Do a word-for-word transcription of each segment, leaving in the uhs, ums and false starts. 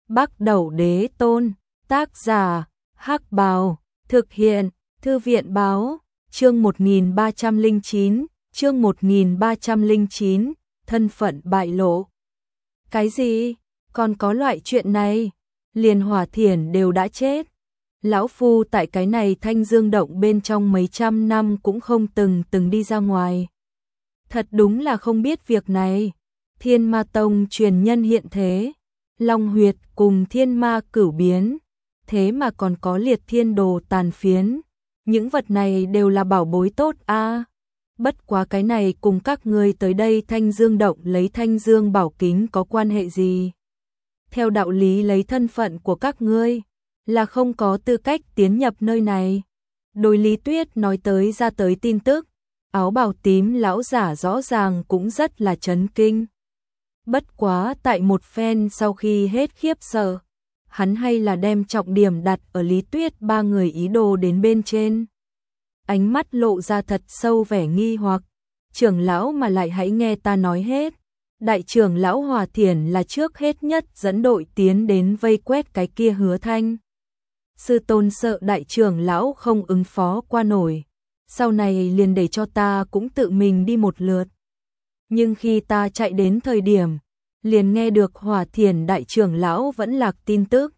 Bắc Đẩu Đế Tôn, tác giả, Hắc Bào, thực hiện, Thư viện Báo, chương một nghìn ba trăm lẻ chín, chương một nghìn ba trăm lẻ chín, thân phận bại lộ. Cái gì? Còn có loại chuyện này? Liền Hỏa Thiển đều đã chết. Lão Phu tại cái này Thanh Dương Động bên trong mấy trăm năm cũng không từng từng đi ra ngoài. Thật đúng là không biết việc này. Thiên Ma Tông truyền nhân hiện thế, Long huyệt cùng thiên ma cửu biến, thế mà còn có liệt thiên đồ tàn phiến. Những vật này đều là bảo bối tốt a. À. Bất quá cái này cùng các ngươi tới đây Thanh Dương Động lấy Thanh Dương Bảo Kính có quan hệ gì? Theo đạo lý lấy thân phận của các ngươi là không có tư cách tiến nhập nơi này. Đôi Lý Tuyết nói tới ra tới tin tức, áo bào tím lão giả rõ ràng cũng rất là chấn kinh. Bất quá tại một phen sau khi hết khiếp sợ, hắn hay là đem trọng điểm đặt ở Lý Tuyết ba người ý đồ đến bên trên. Ánh mắt lộ ra thật sâu vẻ nghi hoặc, trưởng lão mà lại hãy nghe ta nói hết. Đại trưởng lão Hỏa Thiển là trước hết nhất dẫn đội tiến đến vây quét cái kia Hứa Thanh. Sư tôn sợ đại trưởng lão không ứng phó qua nổi, sau này liền để cho ta cũng tự mình đi một lượt. Nhưng khi ta chạy đến thời điểm, liền nghe được Hỏa Thiển đại trưởng lão vẫn lạc tin tức.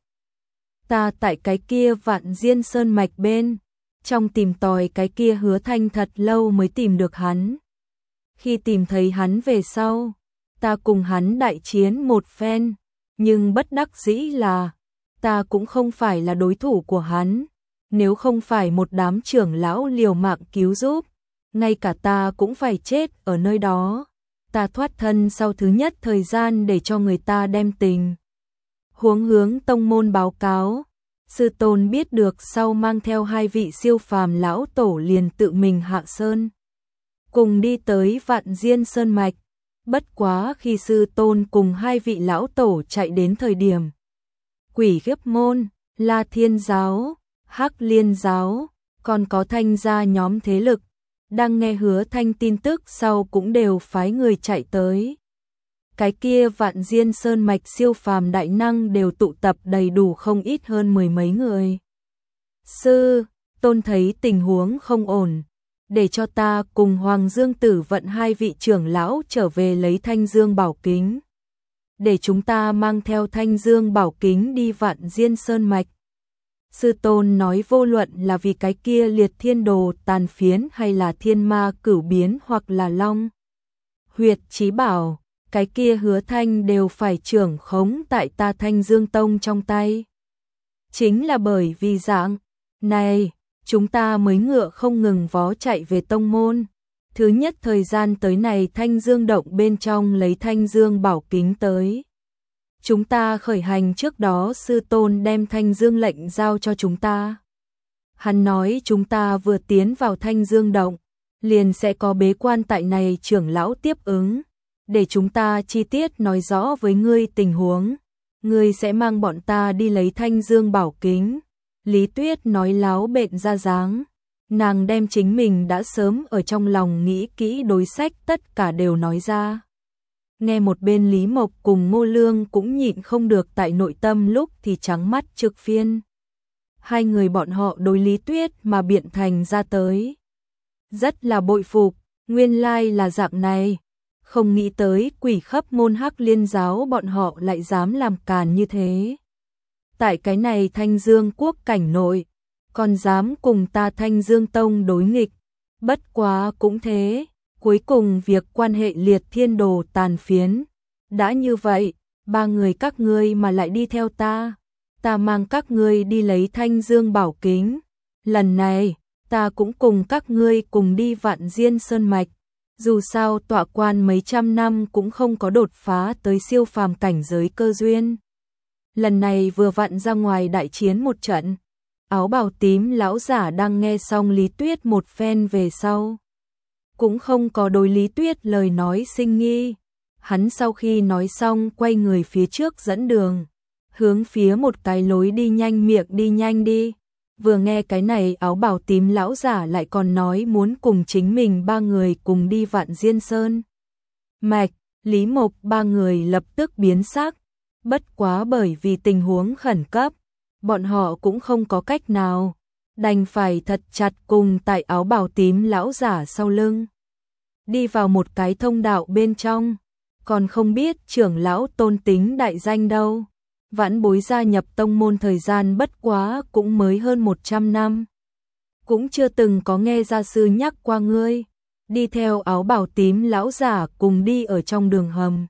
Ta tại cái kia Vạn Diên Sơn mạch bên, trong tìm tòi cái kia Hứa Thanh thật lâu mới tìm được hắn. Khi tìm thấy hắn về sau, ta cùng hắn đại chiến một phen, nhưng bất đắc dĩ là ta cũng không phải là đối thủ của hắn. Nếu không phải một đám trưởng lão liều mạng cứu giúp, ngay cả ta cũng phải chết ở nơi đó. Ta thoát thân sau thứ nhất thời gian để cho người ta đem tình huống hướng tông môn báo cáo. Sư tôn biết được sau mang theo hai vị siêu phàm lão tổ liền tự mình hạ sơn, cùng đi tới Vạn Diên Sơn mạch. Bất quá khi sư tôn cùng hai vị lão tổ chạy đến thời điểm, Quỷ Khiếp môn, La Thiên giáo, Hắc Liên giáo, còn có Thanh gia nhóm thế lực đang nghe Hứa Thanh tin tức sau cũng đều phái người chạy tới. Cái kia Vạn Diên Sơn mạch siêu phàm đại năng đều tụ tập đầy đủ không ít hơn mười mấy người. Sư tôn thấy tình huống không ổn, để cho ta cùng Hoàng Dương Tử vận hai vị trưởng lão trở về lấy Thanh Dương Bảo Kính, để chúng ta mang theo Thanh Dương Bảo Kính đi Vạn Diên Sơn mạch. Sư tôn nói vô luận là vì cái kia liệt thiên đồ tàn phiến hay là thiên ma cửu biến hoặc là long huyệt chí bảo, cái kia Hứa Thanh đều phải trưởng khống tại ta Thanh Dương Tông trong tay. Chính là bởi vì dạng này, chúng ta mới ngựa không ngừng vó chạy về tông môn. Thứ nhất thời gian tới này Thanh Dương Động bên trong lấy Thanh Dương Bảo Kính tới. Chúng ta khởi hành trước đó sư tôn đem Thanh Dương lệnh giao cho chúng ta. Hắn nói chúng ta vừa tiến vào Thanh Dương Động, liền sẽ có bế quan tại này trưởng lão tiếp ứng, để chúng ta chi tiết nói rõ với ngươi tình huống. Ngươi sẽ mang bọn ta đi lấy Thanh Dương Bảo Kính. Lý Tuyết nói láo bện ra dáng, nàng đem chính mình đã sớm ở trong lòng nghĩ kỹ đối sách tất cả đều nói ra. Nghe một bên Lý Mộc cùng Ngô Lương cũng nhịn không được tại nội tâm lúc thì trắng mắt trực phiên. Hai người bọn họ đối Lý Tuyết mà biện thành ra tới. Rất là bội phục, nguyên lai là dạng này. Không nghĩ tới Quỷ Khắp môn Hắc Liên giáo bọn họ lại dám làm càn như thế. Tại cái này Thanh Dương quốc cảnh nội, còn dám cùng ta Thanh Dương Tông đối nghịch. Bất quá cũng thế, cuối cùng việc quan hệ liệt thiên đồ tàn phiến. Đã như vậy, ba người các ngươi mà lại đi theo ta, ta mang các ngươi đi lấy Thanh Dương Bảo Kính. Lần này, ta cũng cùng các ngươi cùng đi Vạn Diên Sơn mạch. Dù sao tọa quan mấy trăm năm cũng không có đột phá tới siêu phàm cảnh giới cơ duyên. Lần này vừa vặn ra ngoài đại chiến một trận. Áo bào tím lão giả đang nghe xong Lý Tuyết một phen về sau, cũng không có đối Lý Tuyết lời nói sinh nghi. Hắn sau khi nói xong quay người phía trước dẫn đường, hướng phía một cái lối đi nhanh miệng đi nhanh đi. Vừa nghe cái này áo bào tím lão giả lại còn nói muốn cùng chính mình ba người cùng đi Vạn Diên Sơn mạch, Lý Mộc ba người lập tức biến sắc. Bất quá bởi vì tình huống khẩn cấp, bọn họ cũng không có cách nào, đành phải thật chặt cùng tại áo bào tím lão giả sau lưng. Đi vào một cái thông đạo bên trong, còn không biết trưởng lão Tôn tính đại danh đâu. Vãn bối gia nhập tông môn thời gian bất quá cũng mới hơn một trăm năm. Cũng chưa từng có nghe gia sư nhắc qua ngươi. Đi theo áo bào tím lão giả cùng đi ở trong đường hầm.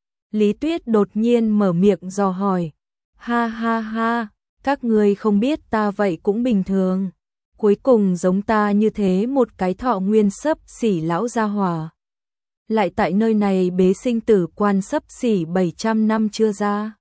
Lý Tuyết đột nhiên mở miệng dò hỏi. Ha ha ha, các ngươi không biết ta vậy cũng bình thường. Cuối cùng giống ta như thế một cái thọ nguyên sấp xỉ lão gia hỏa. Lại tại nơi này bế sinh tử quan sấp xỉ bảy trăm năm chưa ra.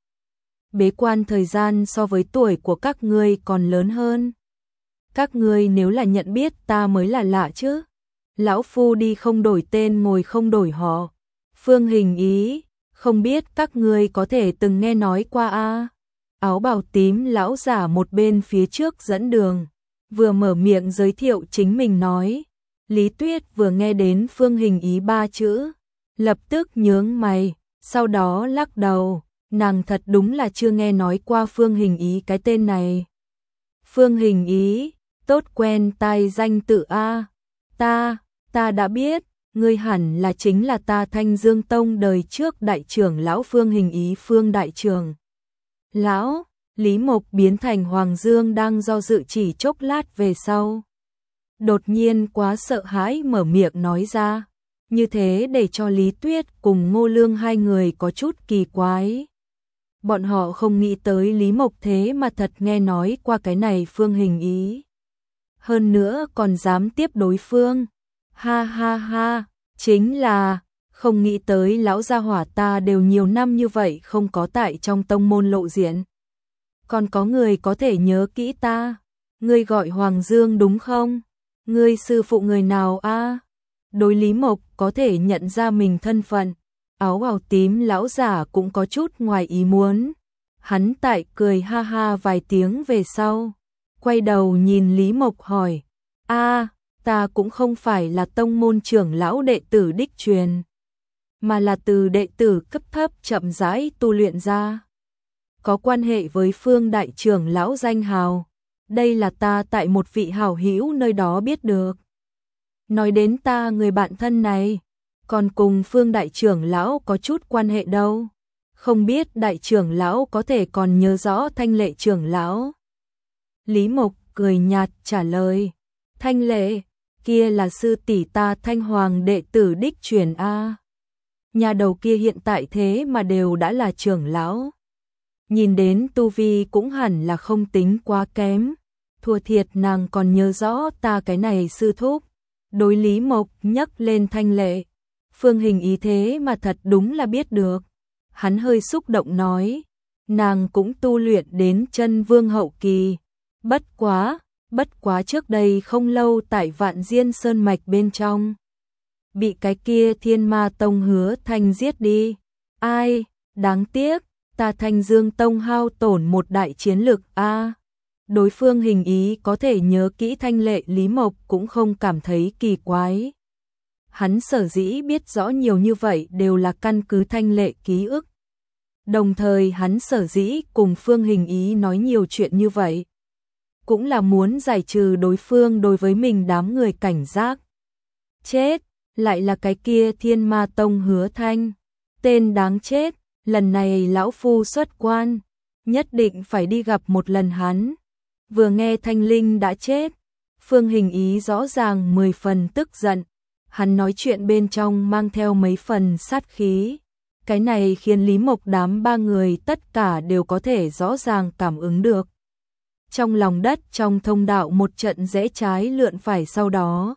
Bế quan thời gian so với tuổi của các ngươi còn lớn hơn. Các ngươi nếu là nhận biết ta mới là lạ chứ. Lão phu đi không đổi tên ngồi không đổi họ. Phương Hình Ý, không biết các ngươi có thể từng nghe nói qua a? Áo bào tím lão giả một bên phía trước dẫn đường, vừa mở miệng giới thiệu chính mình nói. Lý Tuyết vừa nghe đến Phương Hình Ý ba chữ, lập tức nhướng mày, sau đó lắc đầu, nàng thật đúng là chưa nghe nói qua Phương Hình Ý cái tên này. Phương Hình Ý, tốt quen tai danh tự a. Ta, ta đã biết, ngươi hẳn là chính là ta Thanh Dương Tông đời trước đại trưởng lão Phương Hình Ý Phương đại trưởng. Lão, Lý Mộc biến thành Hoàng Dương đang do dự chỉ chốc lát về sau. Đột nhiên quá sợ hãi mở miệng nói ra, như thế để cho Lý Tuyết cùng Ngô Lương hai người có chút kỳ quái. Bọn họ không nghĩ tới Lý Mộc thế mà thật nghe nói qua cái này Phương Hình Ý. Hơn nữa còn dám tiếp đối phương. Ha ha ha, chính là không nghĩ tới lão gia hỏa ta đều nhiều năm như vậy không có tại trong tông môn lộ diện. Còn có người có thể nhớ kỹ ta. Ngươi gọi Hoàng Dương đúng không? Ngươi sư phụ người nào a? Đối Lý Mộc có thể nhận ra mình thân phận, áo bào tím lão giả cũng có chút ngoài ý muốn. Hắn tại cười ha ha vài tiếng về sau, quay đầu nhìn Lý Mộc hỏi, a, ta cũng không phải là tông môn trưởng lão đệ tử đích truyền, mà là từ đệ tử cấp thấp chậm rãi tu luyện ra. Có quan hệ với Phương đại trưởng lão danh hào, đây là ta tại một vị hảo hữu nơi đó biết được. Nói đến ta người bạn thân này, còn cùng Phương đại trưởng lão có chút quan hệ đâu. Không biết đại trưởng lão có thể còn nhớ rõ Thanh Lệ trưởng lão. Lý Mộc cười nhạt trả lời, Thanh Lệ, kia là sư tỷ ta Thanh Hoàng đệ tử đích truyền a. Nhà đầu kia hiện tại thế mà đều đã là trưởng lão. Nhìn đến tu vi cũng hẳn là không tính quá kém. Thua thiệt nàng còn nhớ rõ ta cái này sư thúc. Đối Lý Mộc nhắc lên Thanh Lệ, Phương Hình Ý thế mà thật đúng là biết được. Hắn hơi xúc động nói, nàng cũng tu luyện đến chân vương hậu kỳ. Bất quá, bất quá trước đây không lâu tại Vạn Diên Sơn Mạch bên trong. Bị cái kia Thiên Ma Tông Hứa Thanh giết đi. Ai, đáng tiếc, ta Thanh Dương Tông hao tổn một đại chiến lực a. Đối phương Hình Ý có thể nhớ kỹ Thanh Lệ, Lý Mộc cũng không cảm thấy kỳ quái. Hắn sở dĩ biết rõ nhiều như vậy đều là căn cứ Thanh Lệ ký ức. Đồng thời hắn sở dĩ cùng Phương Hình Ý nói nhiều chuyện như vậy, cũng là muốn giải trừ đối phương đối với mình đám người cảnh giác. Chết, lại là cái kia Thiên Ma Tông Hứa Thanh. Tên đáng chết, lần này lão phu xuất quan, nhất định phải đi gặp một lần hắn. Vừa nghe Thanh Linh đã chết, Phương Hình Ý rõ ràng mười phần tức giận. Hắn nói chuyện bên trong mang theo mấy phần sát khí. Cái này khiến Lý Mộc đám ba người tất cả đều có thể rõ ràng cảm ứng được. Trong lòng đất trong thông đạo một trận rẽ trái lượn phải, sau đó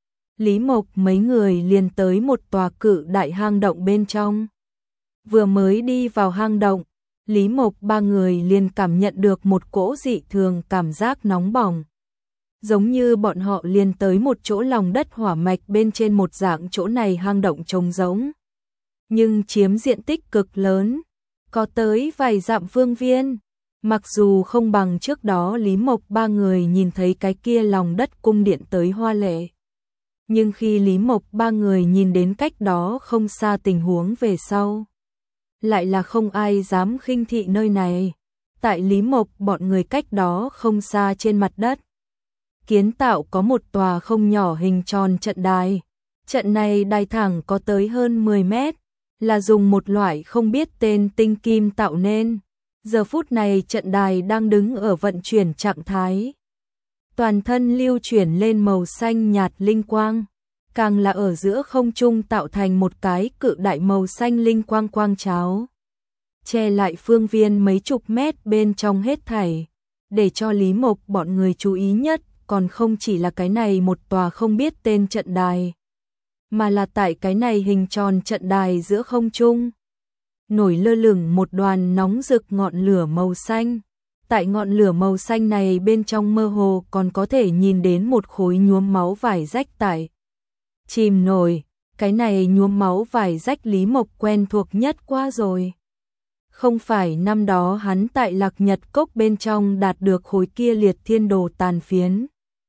Lý Mộc mấy người liền tới một tòa cự đại hang động bên trong. Vừa mới đi vào hang động, Lý Mộc ba người liền cảm nhận được một cỗ dị thường cảm giác nóng bỏng. Giống như bọn họ liền tới một chỗ lòng đất hỏa mạch bên trên một dạng chỗ này hang động trống rỗng. Nhưng chiếm diện tích cực lớn, có tới vài dặm phương viên. Mặc dù không bằng trước đó Lý Mộc ba người nhìn thấy cái kia lòng đất cung điện tới hoa lệ. Nhưng khi Lý Mộc ba người nhìn đến cách đó không xa tình huống về sau, lại là không ai dám khinh thị nơi này. Tại Lý Mộc bọn người cách đó không xa trên mặt đất, kiến tạo có một tòa không nhỏ hình tròn trận đài. Trận này đài thẳng có tới hơn mười mét, là dùng một loại không biết tên tinh kim tạo nên. Giờ phút này trận đài đang đứng ở vận chuyển trạng thái. Toàn thân lưu chuyển lên màu xanh nhạt linh quang, càng là ở giữa không trung tạo thành một cái cự đại màu xanh linh quang quang cháo, che lại phương viên mấy chục mét bên trong hết thảy. Để cho Lý Mộc bọn người chú ý nhất còn không chỉ là cái này một tòa không biết tên trận đài, mà là tại cái này hình tròn trận đài giữa không trung nổi lơ lửng một đoàn nóng rực ngọn lửa màu xanh. Tại ngọn lửa màu xanh này bên trong mơ hồ còn có thể nhìn đến một khối nhuốm máu vải rách tại chìm nổi. Cái này nhuốm máu vải rách Lý Mộc quen thuộc nhất qua rồi. Không phải năm đó hắn tại Lạc Nhật Cốc bên trong đạt được khối kia liệt thiên đồ tàn phiến.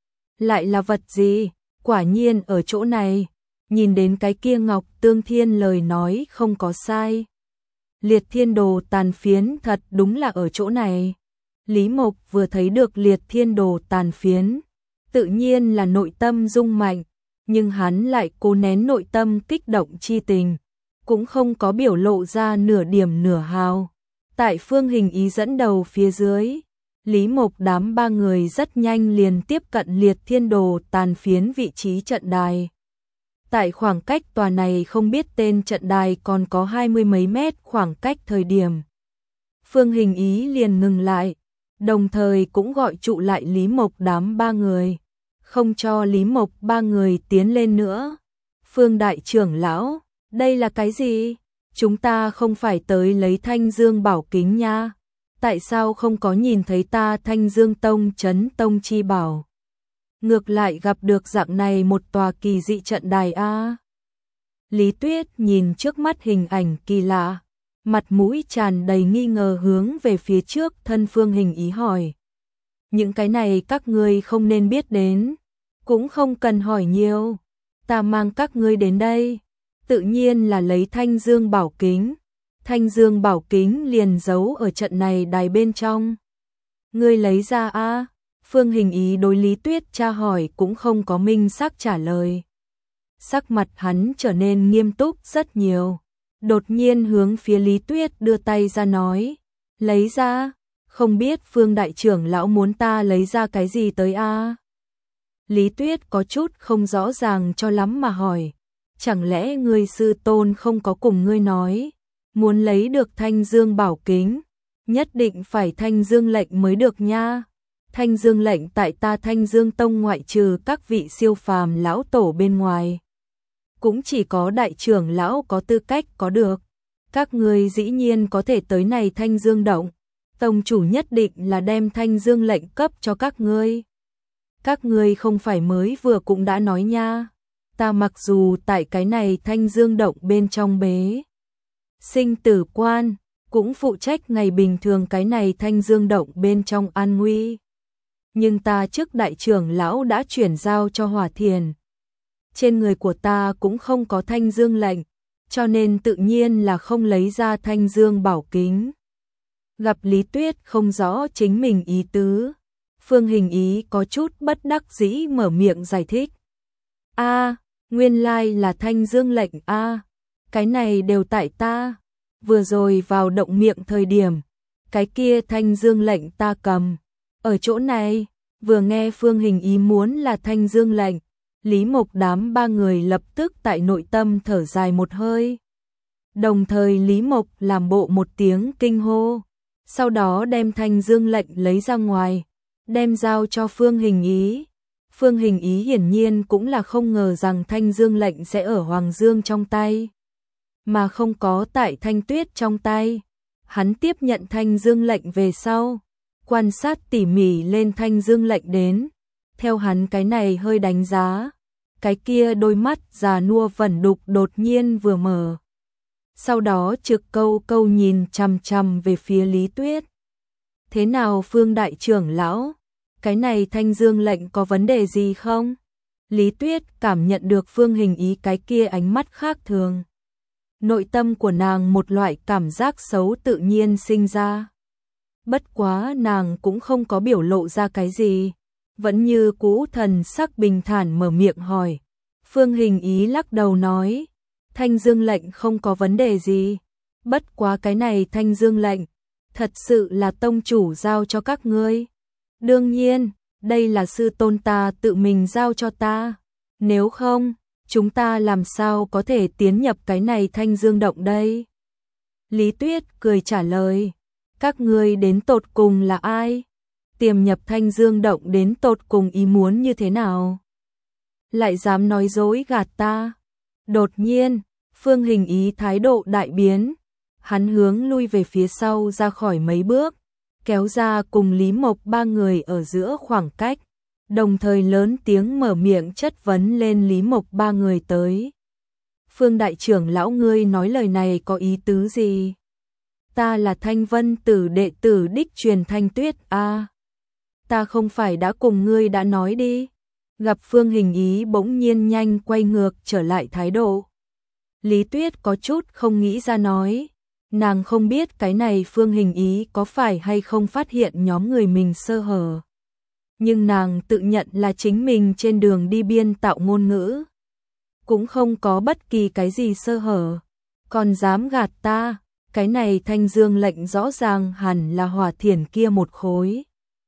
Lại là vật gì? Quả nhiên ở chỗ này, nhìn đến cái kia ngọc tương thiên lời nói không có sai. Liệt thiên đồ tàn phiến thật đúng là ở chỗ này. Lý Mộc vừa thấy được liệt thiên đồ tàn phiến, tự nhiên là nội tâm rung mạnh, nhưng hắn lại cố nén nội tâm kích động chi tình, cũng không có biểu lộ ra nửa điểm nửa hào. Tại Phương Hình Ý dẫn đầu phía dưới, Lý Mộc đám ba người rất nhanh liền tiếp cận liệt thiên đồ tàn phiến vị trí trận đài. Tại khoảng cách tòa này không biết tên trận đài còn có hai mươi mấy mét khoảng cách thời điểm, Phương Hình Ý liền ngừng lại, đồng thời cũng gọi trụ lại Lý Mộc đám ba người, không cho Lý Mộc ba người tiến lên nữa. Phương đại trưởng lão, đây là cái gì? Chúng ta không phải tới lấy Thanh Dương bảo kính nha. Tại sao không có nhìn thấy ta Thanh Dương Tông Chấn Tông chi bảo? Ngược lại gặp được dạng này một tòa kỳ dị trận đài a. Lý Tuyết nhìn trước mắt hình ảnh kỳ lạ, mặt mũi tràn đầy nghi ngờ hướng về phía trước thân Phương Hình Ý hỏi. Những cái này các ngươi không nên biết đến, cũng không cần hỏi nhiều, ta mang các ngươi đến đây, tự nhiên là lấy Thanh Dương bảo kính. Thanh Dương bảo kính liền giấu ở trận này đài bên trong. Ngươi lấy ra a? Phương Hình Ý đối Lý Tuyết tra hỏi cũng không có minh xác trả lời. Sắc mặt hắn trở nên nghiêm túc rất nhiều, đột nhiên hướng phía Lý Tuyết đưa tay ra nói, lấy ra, không biết Phương đại trưởng lão muốn ta lấy ra cái gì tới a? Lý Tuyết có chút không rõ ràng cho lắm mà hỏi, chẳng lẽ ngươi sư tôn không có cùng ngươi nói, muốn lấy được Thanh Dương bảo kính, nhất định phải Thanh Dương lệnh mới được nha. Thanh Dương lệnh tại ta Thanh Dương Tông ngoại trừ các vị siêu phàm lão tổ bên ngoài, cũng chỉ có đại trưởng lão có tư cách có được. Các ngươi dĩ nhiên có thể tới này Thanh Dương động, tông chủ nhất định là đem Thanh Dương lệnh cấp cho các ngươi. Các ngươi không phải mới vừa cũng đã nói nha, ta mặc dù tại cái này Thanh Dương động bên trong bế sinh tử quan, cũng phụ trách ngày bình thường cái này Thanh Dương động bên trong an nguy. Nhưng ta trước đại trưởng lão đã chuyển giao cho Hỏa Thiền. Trên người của ta cũng không có Thanh Dương lệnh, cho nên tự nhiên là không lấy ra Thanh Dương bảo kính. Gặp Lý Tuyết không rõ chính mình ý tứ, Phương Hình Ý có chút bất đắc dĩ mở miệng giải thích. A, nguyên lai là Thanh Dương lệnh a, cái này đều tại ta. Vừa rồi vào động miệng thời điểm, cái kia Thanh Dương lệnh ta cầm ở chỗ này. Vừa nghe Phương Hình Ý muốn là Thanh Dương lệnh, Lý Mộc đám ba người lập tức tại nội tâm thở dài một hơi. Đồng thời Lý Mộc làm bộ một tiếng kinh hô, sau đó đem Thanh Dương lệnh lấy ra ngoài, đem giao cho Phương Hình Ý. Phương Hình Ý hiển nhiên cũng là không ngờ rằng Thanh Dương lệnh sẽ ở Hoàng Dương trong tay, mà không có tại Thanh Tuyết trong tay. Hắn tiếp nhận Thanh Dương lệnh về sau, quan sát tỉ mỉ lên Thanh Dương lệnh đến, theo hắn cái này hơi đánh giá, cái kia đôi mắt già nua vẩn đục đột nhiên vừa mở. Sau đó trực câu câu nhìn chằm chằm về phía Lý Tuyết. Thế nào Phương đại trưởng lão, cái này Thanh Dương lệnh có vấn đề gì không? Lý Tuyết cảm nhận được Phương Hình Ý cái kia ánh mắt khác thường. nội tâm của nàng một loại cảm giác xấu tự nhiên sinh ra. Bất quá nàng cũng không có biểu lộ ra cái gì, vẫn như cũ thần sắc bình thản mở miệng hỏi. Phương Hình Ý lắc đầu nói, Thanh Dương lệnh không có vấn đề gì, bất quá cái này Thanh Dương lệnh, thật sự là tông chủ giao cho các ngươi. Đương nhiên, đây là sư tôn ta tự mình giao cho ta, nếu không, chúng ta làm sao có thể tiến nhập cái này Thanh Dương động đây? Lý Tuyết cười trả lời, các ngươi đến tột cùng là ai? Tiềm nhập Thanh Dương động đến tột cùng ý muốn như thế nào? Lại dám nói dối gạt ta? Đột nhiên, Phương Hình Ý thái độ đại biến, hắn hướng lui về phía sau ra khỏi mấy bước, kéo ra cùng Lý Mộc ba người ở giữa khoảng cách, đồng thời lớn tiếng mở miệng chất vấn lên Lý Mộc ba người tới. Phương đại trưởng lão ngươi nói lời này có ý tứ gì? Ta là Thanh Vân Tử đệ tử đích truyền Thanh Tuyết a. À, ta không phải đã cùng ngươi đã nói đi. Gặp Phương Hình Ý bỗng nhiên nhanh quay ngược trở lại thái độ. Lý Tuyết có chút không nghĩ ra nói, nàng không biết cái này Phương Hình Ý có phải hay không phát hiện nhóm người mình sơ hở. Nhưng nàng tự nhận là chính mình trên đường đi biên tạo ngôn ngữ, cũng không có bất kỳ cái gì sơ hở, còn dám gạt ta, cái này Thanh Dương lệnh rõ ràng hẳn là Hỏa Thiền kia một khối.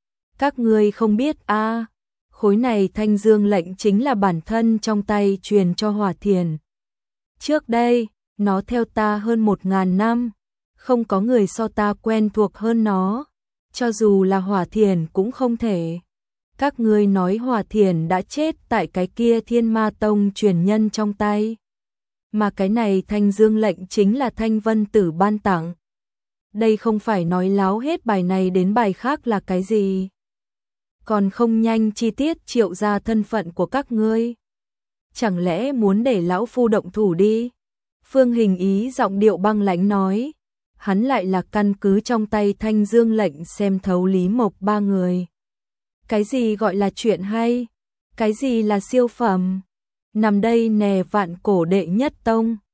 Các ngươi không biết a, à, khối này Thanh Dương lệnh chính là bản thân trong tay truyền cho Hỏa Thiền. Trước đây, nó theo ta hơn một ngàn năm, không có người so ta quen thuộc hơn nó, cho dù là Hỏa Thiền cũng không thể. Các ngươi nói Hỏa Thiền đã chết tại cái kia Thiên Ma Tông truyền nhân trong tay, mà cái này Thanh Dương lệnh chính là Thanh Vân Tử ban tặng. Đây không phải nói láo hết bài này đến bài khác là cái gì? Còn không nhanh chi tiết triệu ra thân phận của các ngươi. Chẳng lẽ muốn để lão phu động thủ đi? Phương Hình Ý giọng điệu băng lãnh nói, hắn lại là căn cứ trong tay Thanh Dương lệnh xem thấu Lý Mộc ba người. Cái gì gọi là chuyện hay? Cái gì là siêu phẩm? Nằm đây nè vạn cổ đệ nhất tông.